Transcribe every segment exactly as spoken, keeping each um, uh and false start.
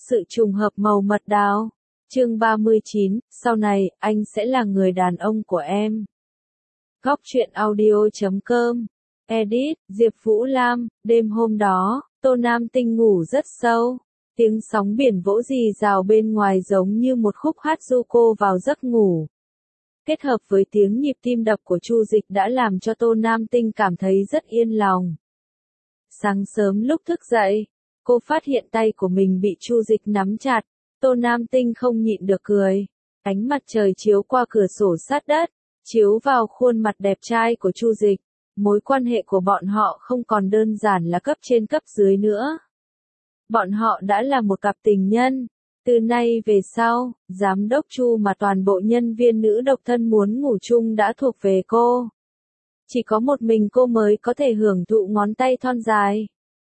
Sự trùng hợp màu mật đào. Chương ba mươi chín, sau này, anh sẽ là người đàn ông của em. Góc truyện audio chấm com. Edit, Diệp Vũ Lam. Đêm hôm đó, Tô Nam Tinh ngủ rất sâu. Tiếng sóng biển vỗ rì rào bên ngoài giống như một khúc hát du cô vào giấc ngủ. Kết hợp với tiếng nhịp tim đập của Chu Dịch đã làm cho Tô Nam Tinh cảm thấy rất yên lòng. Sáng sớm lúc thức dậy, cô phát hiện tay của mình bị Chu Dịch nắm chặt. Tô Nam Tinh không nhịn được cười. Ánh mặt trời chiếu qua cửa sổ sát đất, chiếu vào khuôn mặt đẹp trai của Chu Dịch. Mối quan hệ của bọn họ không còn đơn giản là cấp trên cấp dưới nữa. Bọn họ đã là một cặp tình nhân. Từ nay về sau, giám đốc Chu mà toàn bộ nhân viên nữ độc thân muốn ngủ chung đã thuộc về cô. Chỉ có một mình cô mới có thể hưởng thụ ngón tay thon dài,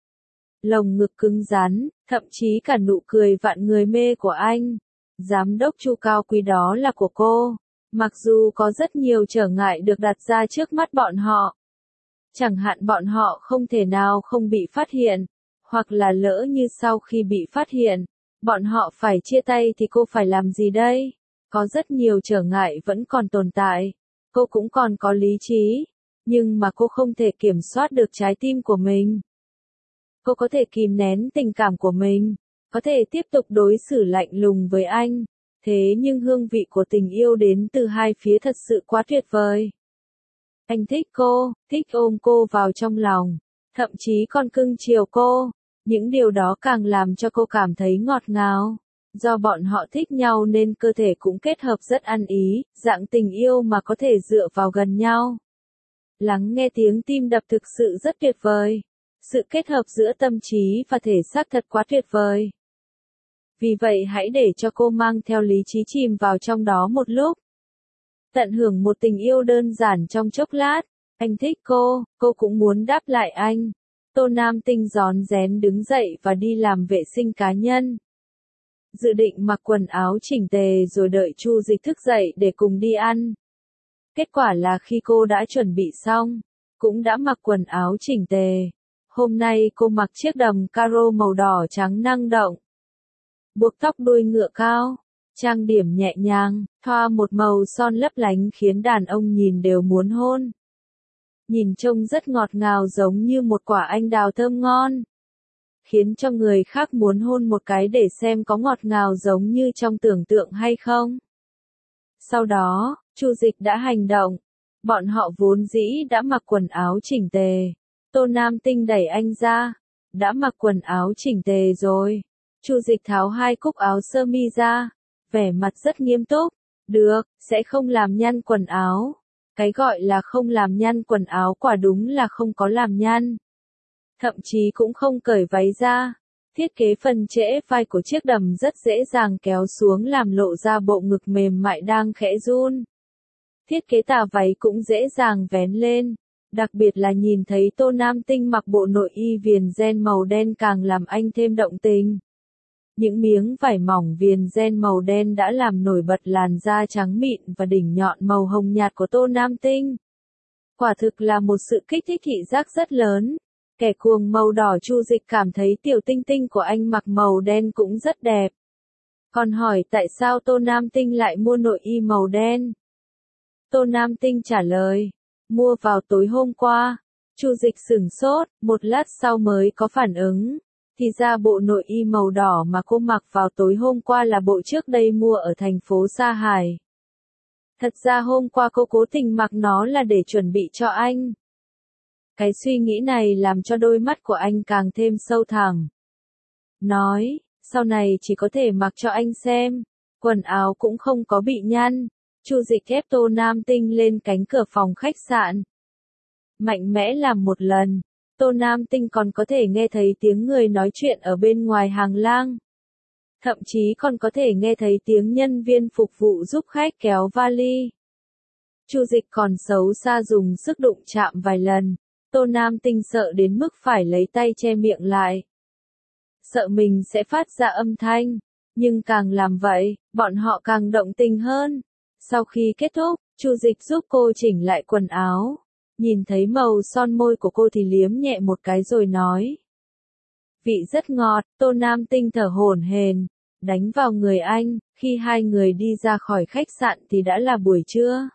lồng ngực cứng rắn, thậm chí cả nụ cười vạn người mê của anh. Giám đốc Chu cao quý đó là của cô. Mặc dù có rất nhiều trở ngại được đặt ra trước mắt bọn họ. Chẳng hạn bọn họ không thể nào không bị phát hiện, hoặc là lỡ như sau khi bị phát hiện, bọn họ phải chia tay thì cô phải làm gì đây? Có rất nhiều trở ngại vẫn còn tồn tại. Cô cũng còn có lý trí, nhưng mà cô không thể kiểm soát được trái tim của mình. Cô có thể kìm nén tình cảm của mình, có thể tiếp tục đối xử lạnh lùng với anh, thế nhưng hương vị của tình yêu đến từ hai phía thật sự quá tuyệt vời. Anh thích cô, thích ôm cô vào trong lòng, thậm chí còn cưng chiều cô. Những điều đó càng làm cho cô cảm thấy ngọt ngào. Do bọn họ thích nhau nên cơ thể cũng kết hợp rất ăn ý, dạng tình yêu mà có thể dựa vào gần nhau. Lắng nghe tiếng tim đập thực sự rất tuyệt vời. Sự kết hợp giữa tâm trí và thể xác thật quá tuyệt vời. Vì vậy hãy để cho cô mang theo lý trí chìm vào trong đó một lúc. Tận hưởng một tình yêu đơn giản trong chốc lát. Anh thích cô, cô cũng muốn đáp lại anh. Tô Nam Tinh rón rén đứng dậy và đi làm vệ sinh cá nhân. Dự định mặc quần áo chỉnh tề rồi đợi Chu Dịch thức dậy để cùng đi ăn. Kết quả là khi cô đã chuẩn bị xong, cũng đã mặc quần áo chỉnh tề. Hôm nay cô mặc chiếc đầm caro màu đỏ trắng năng động. Buộc tóc đuôi ngựa cao, trang điểm nhẹ nhàng, thoa một màu son lấp lánh khiến đàn ông nhìn đều muốn hôn. Nhìn trông rất ngọt ngào giống như một quả anh đào thơm ngon. Khiến cho người khác muốn hôn một cái để xem có ngọt ngào giống như trong tưởng tượng hay không. Sau đó, Chu Dịch đã hành động. Bọn họ vốn dĩ đã mặc quần áo chỉnh tề. Tô Nam Tinh đẩy anh ra. Đã mặc quần áo chỉnh tề rồi. Chu Dịch tháo hai cúc áo sơ mi ra. Vẻ mặt rất nghiêm túc. Được, sẽ không làm nhăn quần áo. Cái gọi là không làm nhăn quần áo quả đúng là không có làm nhăn. Thậm chí cũng không cởi váy ra. Thiết kế phần trễ vai của chiếc đầm rất dễ dàng kéo xuống làm lộ ra bộ ngực mềm mại đang khẽ run. Thiết kế tà váy cũng dễ dàng vén lên. Đặc biệt là nhìn thấy Tô Nam Tinh mặc bộ nội y viền ren màu đen càng làm anh thêm động tình. Những miếng vải mỏng viền ren màu đen đã làm nổi bật làn da trắng mịn và đỉnh nhọn màu hồng nhạt của Tô Nam Tinh. Quả thực là một sự kích thích thị giác rất lớn. Kẻ cuồng màu đỏ Chu Dịch cảm thấy tiểu tinh tinh của anh mặc màu đen cũng rất đẹp. Còn hỏi tại sao Tô Nam Tinh lại mua nội y màu đen? Tô Nam Tinh trả lời, mua vào tối hôm qua. Chu Dịch sửng sốt, một lát sau mới có phản ứng. Thì ra bộ nội y màu đỏ mà cô mặc vào tối hôm qua là bộ trước đây mua ở thành phố Sa Hải. Thật ra hôm qua cô cố tình mặc nó là để chuẩn bị cho anh. Cái suy nghĩ này làm cho đôi mắt của anh càng thêm sâu thẳm. Nói, sau này chỉ có thể mặc cho anh xem. Quần áo cũng không có bị nhăn. Chu Dịch ép Tô Nam Tinh lên cánh cửa phòng khách sạn. Mạnh mẽ làm một lần. Tô Nam Tinh còn có thể nghe thấy tiếng người nói chuyện ở bên ngoài hàng lang. Thậm chí còn có thể nghe thấy tiếng nhân viên phục vụ giúp khách kéo vali. Chu Dịch còn xấu xa dùng sức đụng chạm vài lần. Tô Nam Tinh sợ đến mức phải lấy tay che miệng lại. Sợ mình sẽ phát ra âm thanh. Nhưng càng làm vậy, bọn họ càng động tình hơn. Sau khi kết thúc, Chu Dịch giúp cô chỉnh lại quần áo. Nhìn thấy màu son môi của cô thì liếm nhẹ một cái rồi nói. Vị rất ngọt, Tô Nam Tinh thở hổn hển, đánh vào người anh, khi hai người đi ra khỏi khách sạn thì đã là buổi trưa.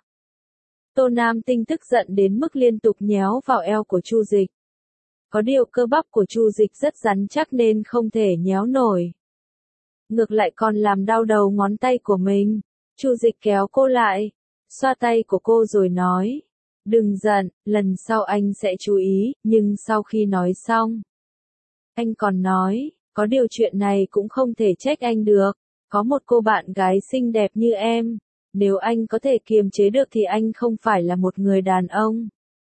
Tô Nam Tinh tức giận đến mức liên tục nhéo vào eo của Chu Dịch. Có điều cơ bắp của Chu Dịch rất rắn chắc nên không thể nhéo nổi. Ngược lại còn làm đau đầu ngón tay của mình. Chu Dịch kéo cô lại, xoa tay của cô rồi nói, đừng giận, lần sau anh sẽ chú ý, nhưng sau khi nói xong, anh còn nói, có điều chuyện này cũng không thể trách anh được, có một cô bạn gái xinh đẹp như em, nếu anh có thể kiềm chế được thì anh không phải là một người đàn ông.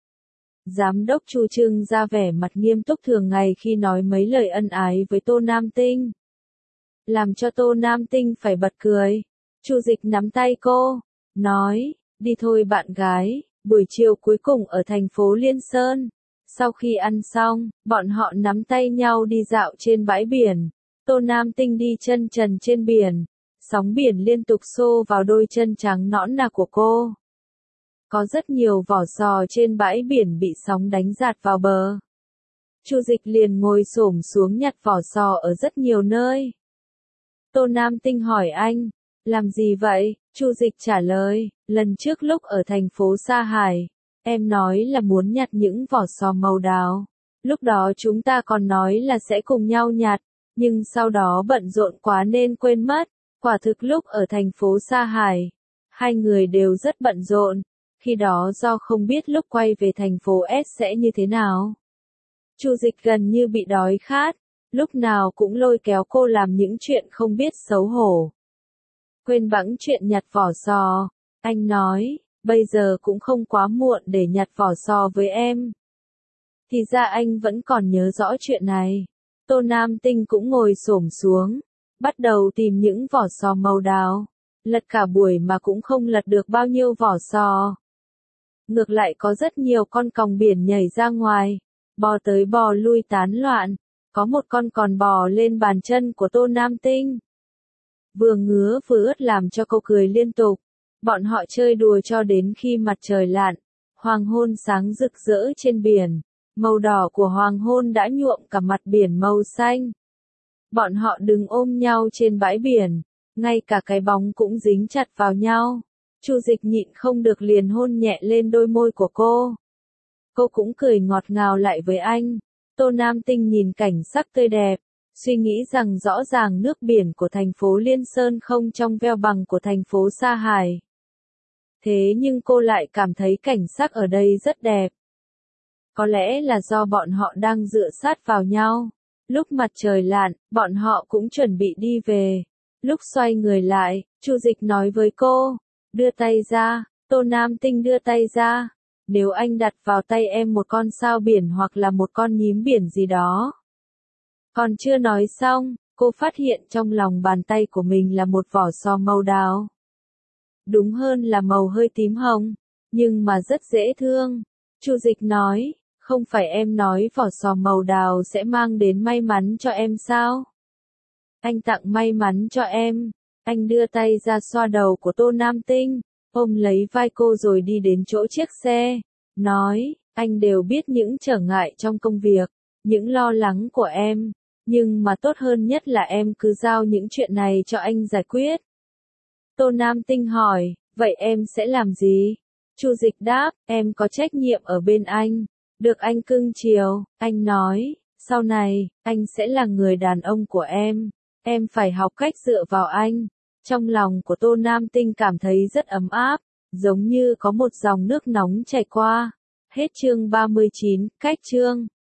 Giám đốc Chu trưng ra vẻ mặt nghiêm túc thường ngày khi nói mấy lời ân ái với Tô Nam Tinh. Làm cho Tô Nam Tinh phải bật cười. Chu Dịch nắm tay cô, nói, đi thôi bạn gái, buổi chiều cuối cùng ở thành phố Liên Sơn. Sau khi ăn xong, bọn họ nắm tay nhau đi dạo trên bãi biển. Tô Nam Tinh đi chân trần trên biển. Sóng biển liên tục xô vào đôi chân trắng nõn nà của cô. Có rất nhiều vỏ sò trên bãi biển bị sóng đánh dạt vào bờ. Chu Dịch liền ngồi xổm xuống nhặt vỏ sò ở rất nhiều nơi. Tô Nam Tinh hỏi anh, làm gì vậy? Chu Dịch trả lời, lần trước lúc ở thành phố Sa Hải, em nói là muốn nhặt những vỏ sò màu đào. Lúc đó chúng ta còn nói là sẽ cùng nhau nhặt, nhưng sau đó bận rộn quá nên quên mất. Quả thực lúc ở thành phố Sa Hải, hai người đều rất bận rộn, khi đó do không biết lúc quay về thành phố S sẽ như thế nào. Chu Dịch gần như bị đói khát, lúc nào cũng lôi kéo cô làm những chuyện không biết xấu hổ. Quên bẵng chuyện nhặt vỏ sò, anh nói, bây giờ cũng không quá muộn để nhặt vỏ sò với em. Thì ra anh vẫn còn nhớ rõ chuyện này. Tô Nam Tinh cũng ngồi xổm xuống, bắt đầu tìm những vỏ sò màu đào. Lật cả buổi mà cũng không lật được bao nhiêu vỏ sò. Ngược lại có rất nhiều con còng biển nhảy ra ngoài, bò tới bò lui tán loạn. Có một con còn bò lên bàn chân của Tô Nam Tinh. Vừa ngứa vừa ướt làm cho cô cười liên tục. Bọn họ chơi đùa cho đến khi mặt trời lặn. Hoàng hôn sáng rực rỡ trên biển. Màu đỏ của hoàng hôn đã nhuộm cả mặt biển màu xanh. Bọn họ đứng ôm nhau trên bãi biển. Ngay cả cái bóng cũng dính chặt vào nhau. Chu Dịch nhịn không được liền hôn nhẹ lên đôi môi của cô. Cô cũng cười ngọt ngào lại với anh. Tô Nam Tinh nhìn cảnh sắc tươi đẹp, suy nghĩ rằng rõ ràng nước biển của thành phố Liên Sơn không trong veo bằng của thành phố Sa Hải. Thế nhưng cô lại cảm thấy cảnh sắc ở đây rất đẹp. Có lẽ là do bọn họ đang dựa sát vào nhau. Lúc mặt trời lặn, bọn họ cũng chuẩn bị đi về. Lúc xoay người lại, Chu Dịch nói với cô, đưa tay ra. Tô Nam Tinh đưa tay ra. Nếu anh đặt vào tay em một con sao biển hoặc là một con nhím biển gì đó. Còn chưa nói xong, cô phát hiện trong lòng bàn tay của mình là một vỏ sò màu đào. Đúng hơn là màu hơi tím hồng, nhưng mà rất dễ thương. Chu Dịch nói, không phải em nói vỏ sò màu đào sẽ mang đến may mắn cho em sao? Anh tặng may mắn cho em. Anh đưa tay ra xoa đầu của Tô Nam Tinh, ôm lấy vai cô rồi đi đến chỗ chiếc xe. Nói, anh đều biết những trở ngại trong công việc, những lo lắng của em. Nhưng mà tốt hơn nhất là em cứ giao những chuyện này cho anh giải quyết. Tô Nam Tinh hỏi, vậy em sẽ làm gì? Chu Dịch đáp, em có trách nhiệm ở bên anh. Được anh cưng chiều, anh nói, sau này, anh sẽ là người đàn ông của em. Em phải học cách dựa vào anh. Trong lòng của Tô Nam Tinh cảm thấy rất ấm áp, giống như có một dòng nước nóng chảy qua. Hết chương ba mươi chín, cách chương.